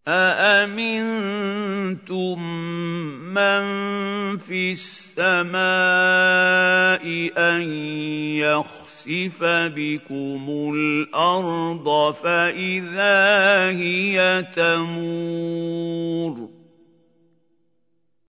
أَأَمِنتُم مَّن فِي السَّمَاءِ أَن يَخْسِفَ بِكُمُ الْأَرْضَ فَإِذَا هِيَ تَمُورُ